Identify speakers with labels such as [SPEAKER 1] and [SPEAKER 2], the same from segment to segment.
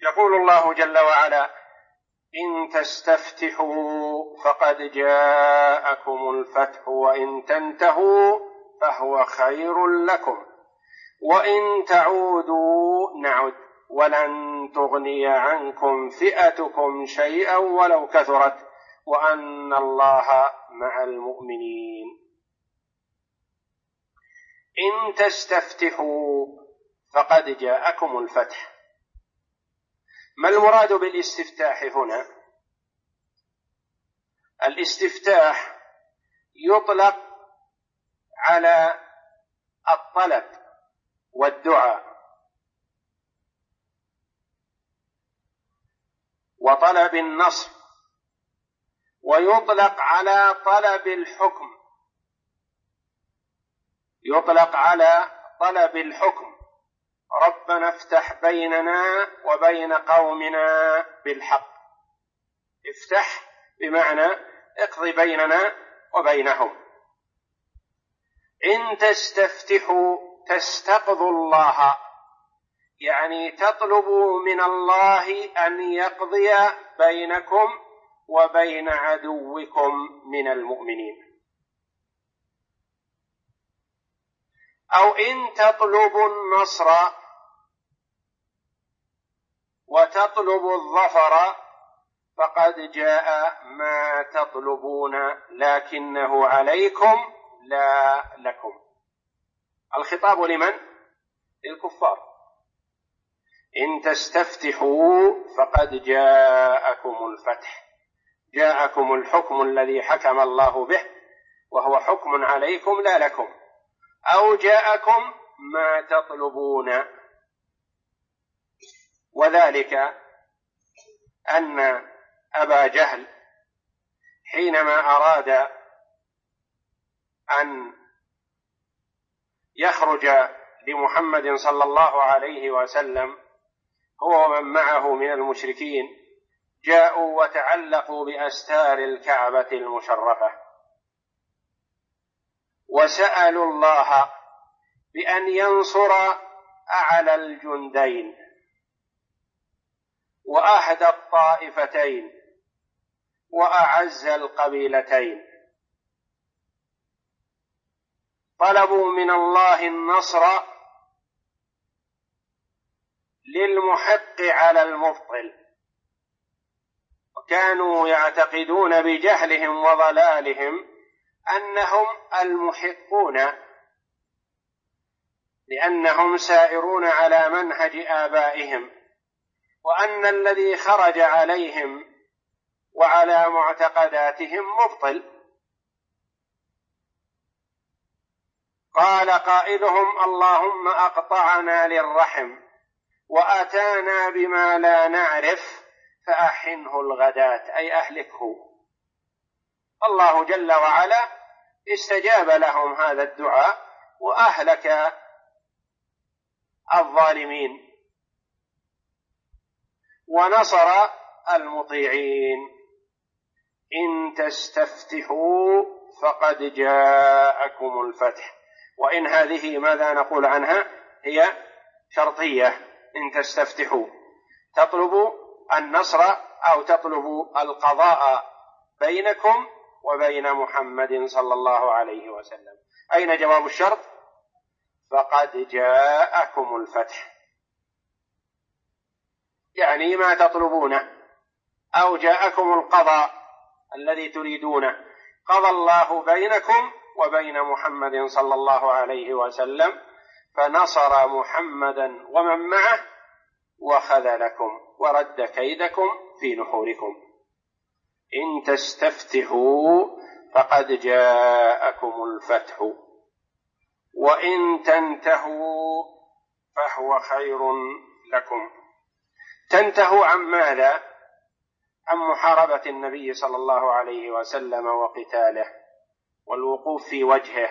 [SPEAKER 1] يقول الله جل وعلا: إن تستفتحوا فقد جاءكم الفتح وإن تنتهوا فهو خير لكم وإن تعودوا نعد ولن تغني عنكم فئتكم شيئا ولو كثرت وأن الله مع المؤمنين. إن تستفتحوا فقد جاءكم الفتح. ما المراد بالاستفتاح هنا؟ الاستفتاح يطلق على الطلب والدعاء وطلب النصر، ويطلق على طلب الحكم، يطلق على طلب الحكم: ربنا افتح بيننا وبين قومنا بالحق. افتح بمعنى اقض بيننا وبينهم. إن تستفتحوا تستقضوا الله، يعني تطلبوا من الله أن يقضي بينكم وبين عدوكم من المؤمنين. أو إن تطلبوا النصر وتطلبوا الظفر فقد جاء ما تطلبون لكنه عليكم لا لكم. الخطاب لمن؟ للكفار. إن تستفتحوا فقد جاءكم الفتح، جاءكم الحكم الذي حكم الله به وهو حكم عليكم لا لكم، أو جاءكم ما تطلبون. وذلك أن أبا جهل حينما أراد أن يخرج لمحمد صلى الله عليه وسلم هو ومن معه من المشركين، جاءوا وتعلقوا بأستار الكعبة المشرفة وسألوا الله بأن ينصر أعلى الجندين وأهدى الطائفتين وأعز القبيلتين. طلبوا من الله النصر للمحق على المبطل، وكانوا يعتقدون بجهلهم وضلالهم أنهم المحقون، لأنهم سائرون على منهج آبائهم، وأن الذي خرج عليهم وعلى معتقداتهم مبطل. قال قائلهم: اللهم أقطعنا للرحم وأتانا بما لا نعرف فأحنه الغداة، أي أهلكه. الله جل وعلا استجاب لهم هذا الدعاء وأهلك الظالمين ونصر المطيعين. إن تستفتحوا فقد جاءكم الفتح. وإن هذه ماذا نقول عنها؟ هي شرطية. إن تستفتحوا تطلبوا النصر أو تطلبوا القضاء بينكم وبين محمد صلى الله عليه وسلم. أين جواب الشرط؟ فقد جاءكم الفتح، يعني ما تطلبونه، أو جاءكم القضاء الذي تريدونه، قضى الله بينكم وبين محمد صلى الله عليه وسلم فنصر محمدا ومن معه وخذلكم ورد كيدكم في نحوركم. إن تستفتحوا فقد جاءكم الفتح وإن تنتهوا فهو خير لكم. تنتهوا عن ماذا؟ عن محاربة النبي صلى الله عليه وسلم وقتاله والوقوف في وجهه.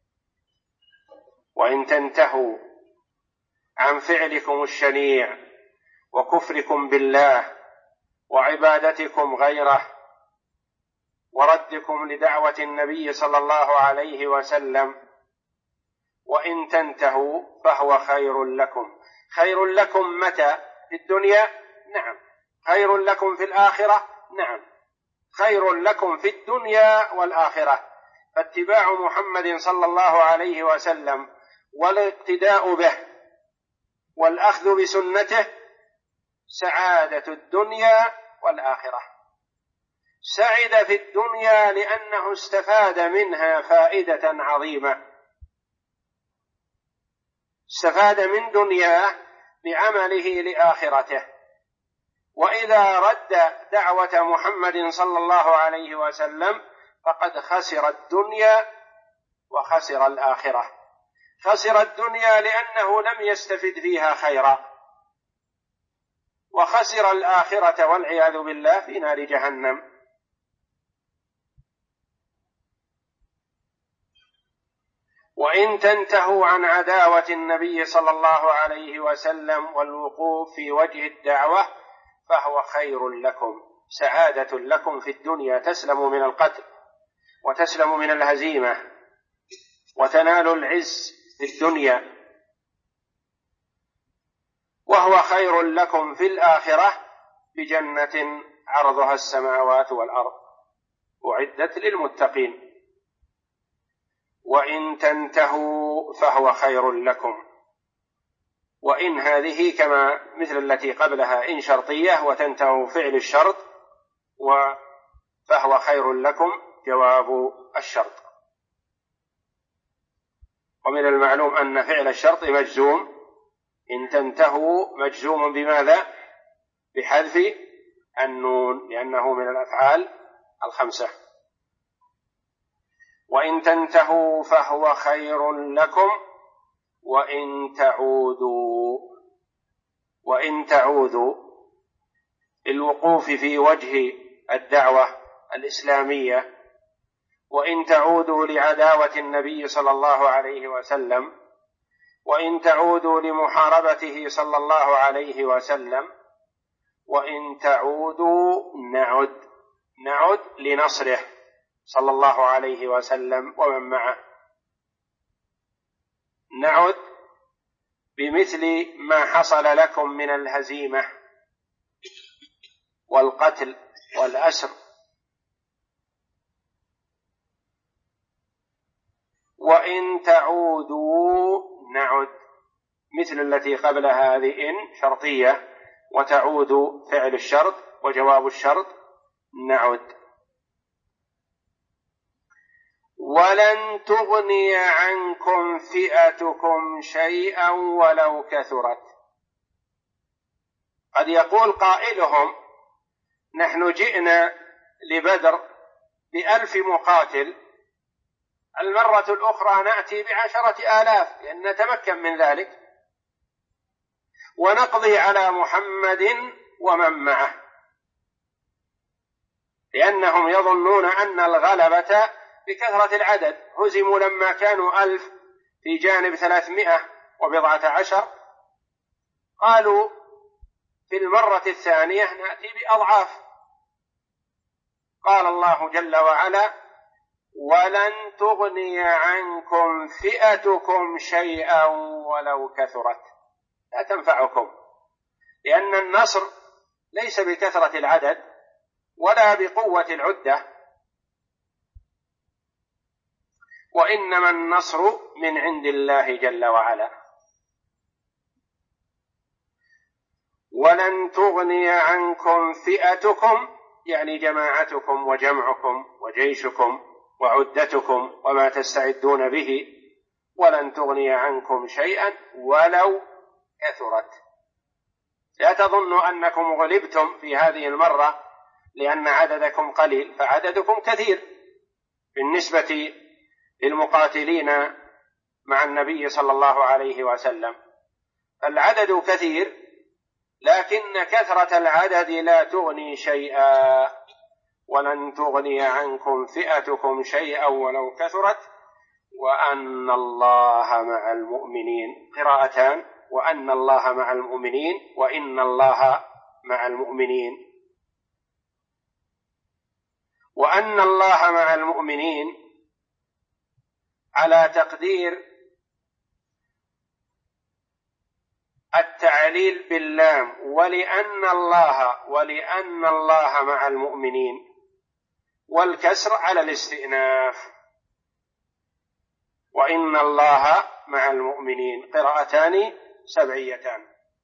[SPEAKER 1] وإن تنتهوا عن فعلكم الشنيع وكفركم بالله وعبادتكم غيره وردكم لدعوة النبي صلى الله عليه وسلم، وإن تنتهوا فهو خير لكم. خير لكم متى؟ في الدنيا نعم. خير لكم في الآخرة؟ نعم. خير لكم في الدنيا والآخرة. فاتباع محمد صلى الله عليه وسلم والاقتداء به والأخذ بسنته سعادة الدنيا والآخرة. سعد في الدنيا لأنه استفاد منها فائدة عظيمة، استفاد من دنياه بعمله لآخرته. وإذا رد دعوة محمد صلى الله عليه وسلم فقد خسر الدنيا وخسر الآخرة. خسر الدنيا لأنه لم يستفد فيها خيرا، وخسر الآخرة والعياذ بالله في نار جهنم. وإن تنتهوا عن عداوة النبي صلى الله عليه وسلم والوقوف في وجه الدعوة فهو خير لكم، سعادة لكم في الدنيا، تسلم من القتل وتسلم من الهزيمة وتنال العز في الدنيا. وهو خير لكم في الآخرة بجنة عرضها السماوات والأرض أعدت للمتقين. وإن تنتهوا فهو خير لكم. وإن هذه كما مثل التي قبلها إن شرطية، وتنتهوا فعل الشرط، فهو خير لكم جواب الشرط. ومن المعلوم أن فعل الشرط مجزوم، إن تنتهوا مجزوم بماذا؟ بحذف النون لأنه من الأفعال الخمسة. وإن تنتهوا فهو خير لكم وإن تعودوا الوقوف في وجه الدعوة الإسلامية، وإن تعودوا لعداوة النبي صلى الله عليه وسلم، وإن تعودوا لمحاربته صلى الله عليه وسلم، وإن تعودوا نعد لنصره صلى الله عليه وسلم ومن معه، نعد بمثل ما حصل لكم من الهزيمة والقتل والأسر. وإن تعودوا نعد مثل التي قبل هذه إن شرطية، وتعود فعل الشرط وجواب الشرط نعد. ولن تغني عنكم فئتكم شيئا ولو كثرت. قد يقول قائلهم نحن جئنا لبدر ب1000 مقاتل، المرة الأخرى نأتي ب10,000 لأن نتمكن من ذلك ونقضي على محمد ومن معه، لأنهم يظنون أن الغلبة بكثرة العدد. هزموا لما كانوا 1000 في جانب 310، قالوا في المرة الثانية نأتي بأضعاف. قال الله جل وعلا ولن تغني عنكم فئتكم شيئا ولو كثرت، لا تنفعكم، لأن النصر ليس بكثرة العدد ولا بقوة العدة، وإنما النصر من عند الله جل وعلا. ولن تغني عنكم فئتكم يعني جماعتكم وجمعكم وجيشكم وعدتكم وما تستعدون به، ولن تغني عنكم شيئا ولو كثرت. لا تظنوا أنكم غلبتم في هذه المرة لأن عددكم قليل، فعددكم كثير بالنسبة للمقاتلين مع النبي صلى الله عليه وسلم. العدد كثير لكن كثرة العدد لا تغني شيئا. ولن تغني عنكم فئتكم شيئا ولو كثرت وأن الله مع المؤمنين. قراءتان: وأن الله مع المؤمنين وإن الله مع المؤمنين. وأن الله مع المؤمنين على تقدير التعليل باللام ولأن الله مع المؤمنين، والكسر على الاستئناف، وإن الله مع المؤمنين، قراءتان سبعيتان.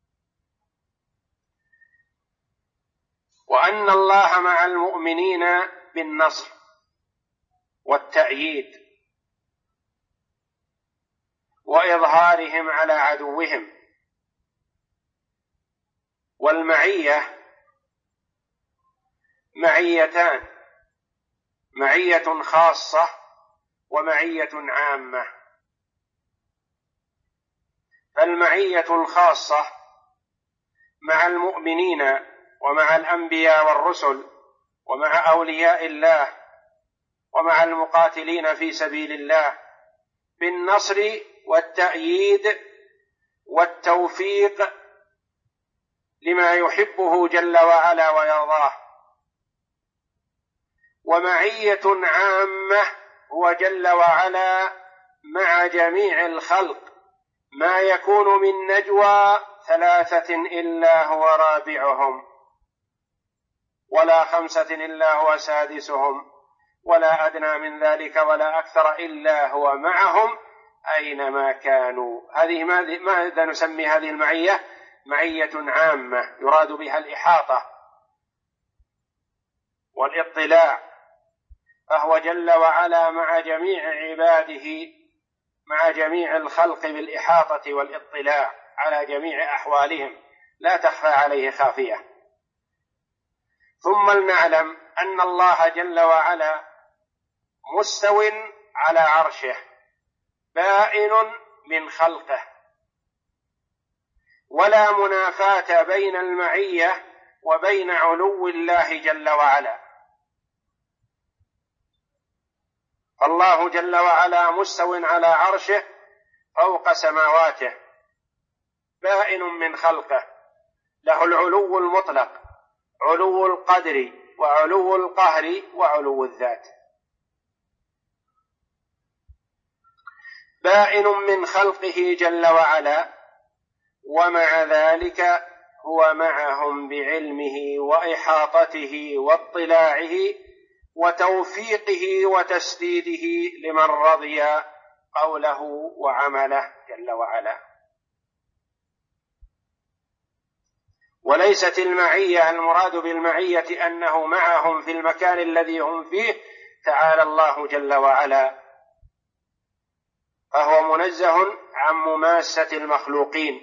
[SPEAKER 1] وأن الله مع المؤمنين بالنصر والتأييد وإظهارهم على عدوهم. والمعية معيتان، معية خاصة ومعية عامة. فالمعية الخاصة مع المؤمنين ومع الأنبياء والرسل ومع أولياء الله ومع المقاتلين في سبيل الله بالنصر والتأييد والتوفيق لما يحبه جل وعلا ويرضاه. ومعية عامة هو جل وعلا مع جميع الخلق، ما يكون من نجوى ثلاثة إلا هو رابعهم، ولا خمسة إلا هو سادسهم، ولا أدنى من ذلك ولا أكثر إلا هو معهم أينما كانوا. هذه ماذا نسمي هذه المعية؟ معية عامة يراد بها الإحاطة والاطلاع، فهو جل وعلا مع جميع عباده، مع جميع الخلق بالإحاطة والاطلاع على جميع أحوالهم، لا تخفى عليه خافية. ثم لنعلم أن الله جل وعلا مستو على عرشه بائن من خلقه، ولا منافاة بين المعية وبين علو الله جل وعلا. فالله جل وعلا مستو على عرشه فوق سماواته بائن من خلقه، له العلو المطلق، علو القدر وعلو القهر وعلو الذات. بائن من خلقه جل وعلا، ومع ذلك هو معهم بعلمه وإحاطته واطلاعه وتوفيقه وتسديده لمن رضي قوله وعمله جل وعلا. وليست المعية المراد بالمعية أنه معهم في المكان الذي هم فيه، تعالى الله جل وعلا، فهو منزه عن مماسة المخلوقين،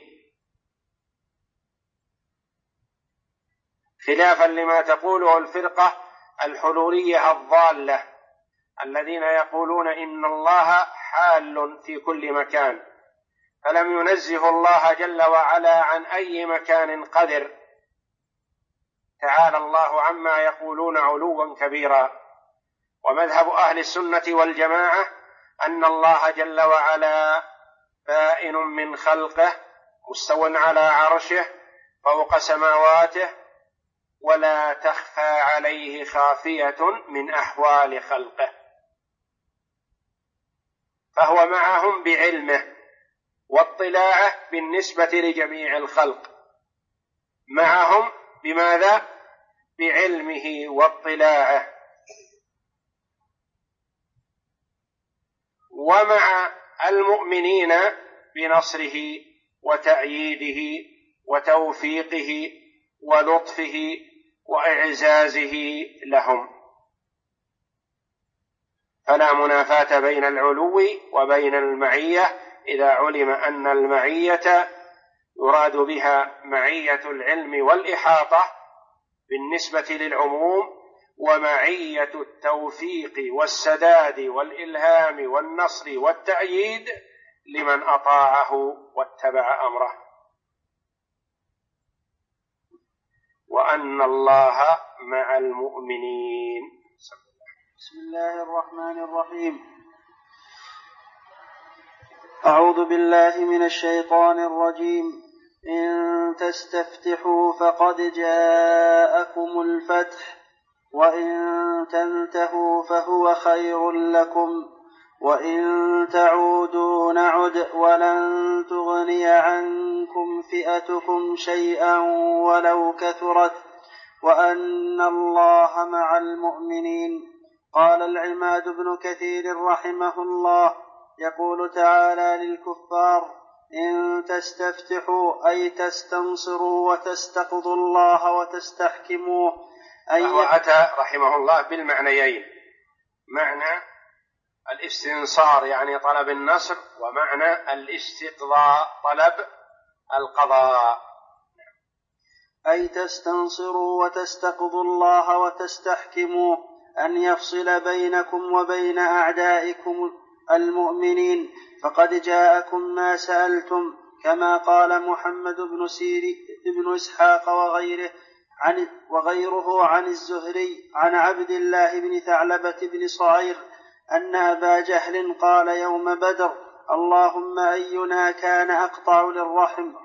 [SPEAKER 1] خلافا لما تقوله الفرقة الحلولية الضالة الذين يقولون إن الله حال في كل مكان، فلم ينزه الله جل وعلا عن أي مكان قدر، تعالى الله عما يقولون علوا كبيرا. ومذهب أهل السنة والجماعة أن الله جل وعلا بائن من خلقه مستو على عرشه فوق سماواته، ولا تخفى عليه خافية من أحوال خلقه، فهو معهم بعلمه واطلاعه بالنسبة لجميع الخلق، معهم بماذا؟ بعلمه واطلاعه. ومع المؤمنين بنصره وتأييده وتوفيقه ولطفه وإعزازه لهم، فلا منافاة بين العلو وبين المعية إذا علم أن المعية يراد بها معية العلم والإحاطة بالنسبة للعموم، ومعية التوفيق والسداد والإلهام والنصر والتأييد لمن أطاعه واتبع أمره. وأن الله مع المؤمنين.
[SPEAKER 2] بسم الله الرحمن الرحيم. أعوذ بالله من الشيطان الرجيم. إن تستفتحوا فقد جاءكم الفتح وإن تنتهوا فهو خير لكم وإن تعودوا نعد ولن تغني عنكم فئتكم شيئا ولو كثرت وأن الله مع المؤمنين. قال العماد بن كثير رحمه الله يقول تعالى للكفار: إن تستفتحوا أي تستنصروا وتستقضوا الله وتستحكموه.
[SPEAKER 1] فهو أتى رحمه الله بالمعنيين: معنى الاستنصار يعني طلب النصر، ومعنى الاستقضاء طلب القضاء.
[SPEAKER 2] أي تستنصروا وتستقضوا الله وتستحكموه، أن يفصل بينكم وبين أعدائكم المؤمنين، فقد جاءكم ما سألتم، كما قال محمد بن إسحاق وغيره عن الزهري عن عبد الله بن ثعلبة بن صعير أن أبا جهل قال يوم بدر: اللهم أينا كان أقطع للرحم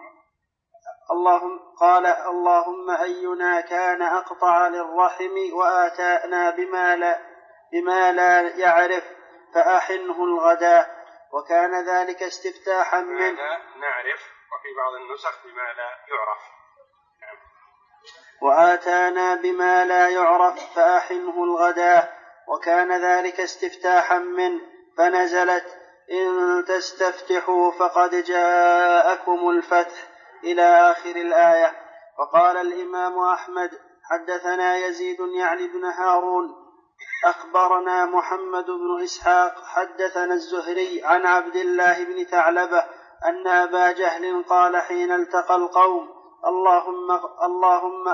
[SPEAKER 2] وآتانا بما لا يعرف فأحنه الغداء. وكان ذلك استفتاحا منه.
[SPEAKER 1] نعرف، وفي بعض النسخ بما لا يعرف.
[SPEAKER 2] وآتانا بما لا يعرف فأحنه الغداء. وكان ذلك استفتاحا منه، فنزلت: إن تستفتحوا فقد جاءكم الفتح إلى آخر الآية. وقال الإمام أحمد: حدثنا يزيد يعني بن هارون أخبرنا محمد بن إسحاق حدثنا الزهري عن عبد الله بن ثعلبة أن أبا جهل قال حين التقى القوم: اللهم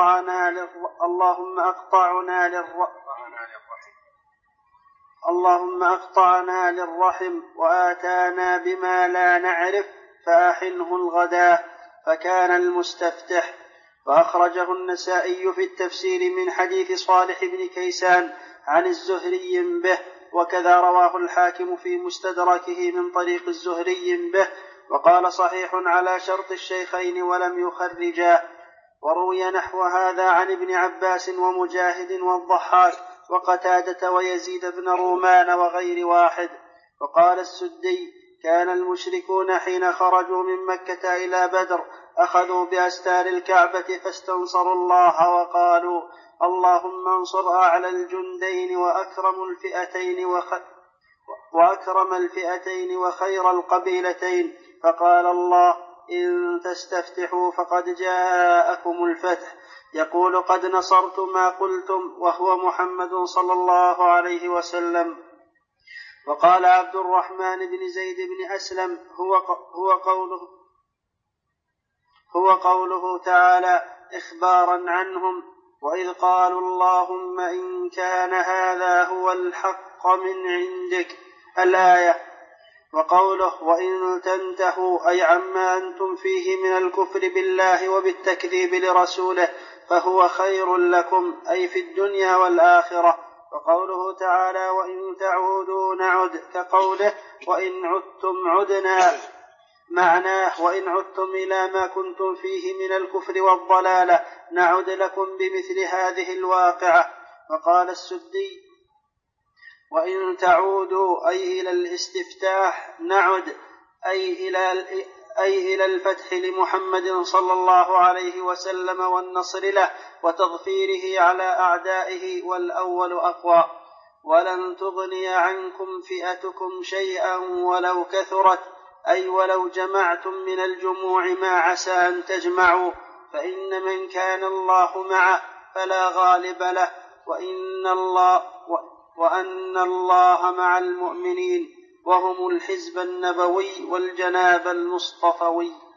[SPEAKER 2] أقطعنا للرحم وآتانا بما لا نعرف فأحنه الغداء. فكان المستفتح. وأخرجه النسائي في التفسير من حديث صالح بن كيسان عن الزهري به، وكذا رواه الحاكم في مستدركه من طريق الزهري به، وقال صحيح على شرط الشيخين ولم يخرجاه. وروي نحو هذا عن ابن عباس ومجاهد والضحاك وقتادة ويزيد بن رومان وغير واحد. وقال السدي: كان المشركون حين خرجوا من مكة إلى بدر أخذوا بأستار الكعبة فاستنصروا الله وقالوا: اللهم انصر أعلى الجندين وأكرم الفئتين وخير القبيلتين. فقال الله: إن تستفتحوا فقد جاءكم الفتح. يقول: قد نصرت ما قلتم، وهو محمد صلى الله عليه وسلم. وقال عبد الرحمن بن زيد بن أسلم: هو قوله تعالى إخبارا عنهم: وإذ قالوا اللهم إن كان هذا هو الحق من عندك، الآية. وقوله وإن تنتهوا أي عما أنتم فيه من الكفر بالله وبالتكذيب لرسوله فهو خير لكم، أي في الدنيا والآخرة. وقوله تعالى وإن تعودوا نعد، كقوله وإن عدتم عدنا، معناه وإن عدتم إلى ما كنتم فيه من الكفر والضلالة نعد لكم بمثل هذه الواقعة. وقال السدي: وإن تعودوا أي إلى الاستفتاح نعد أي إلى الفتح لمحمد صلى الله عليه وسلم والنصر له وتظفيره على أعدائه، والأول أقوى. ولن تغني عنكم فئتكم شيئا ولو كثرت، أي ولو جمعتم من الجموع ما عسى أن تجمعوا، فإن من كان الله معه فلا غالب له، وأن الله مع المؤمنين، وهم الحزب النبوي والجناب المصطفوي.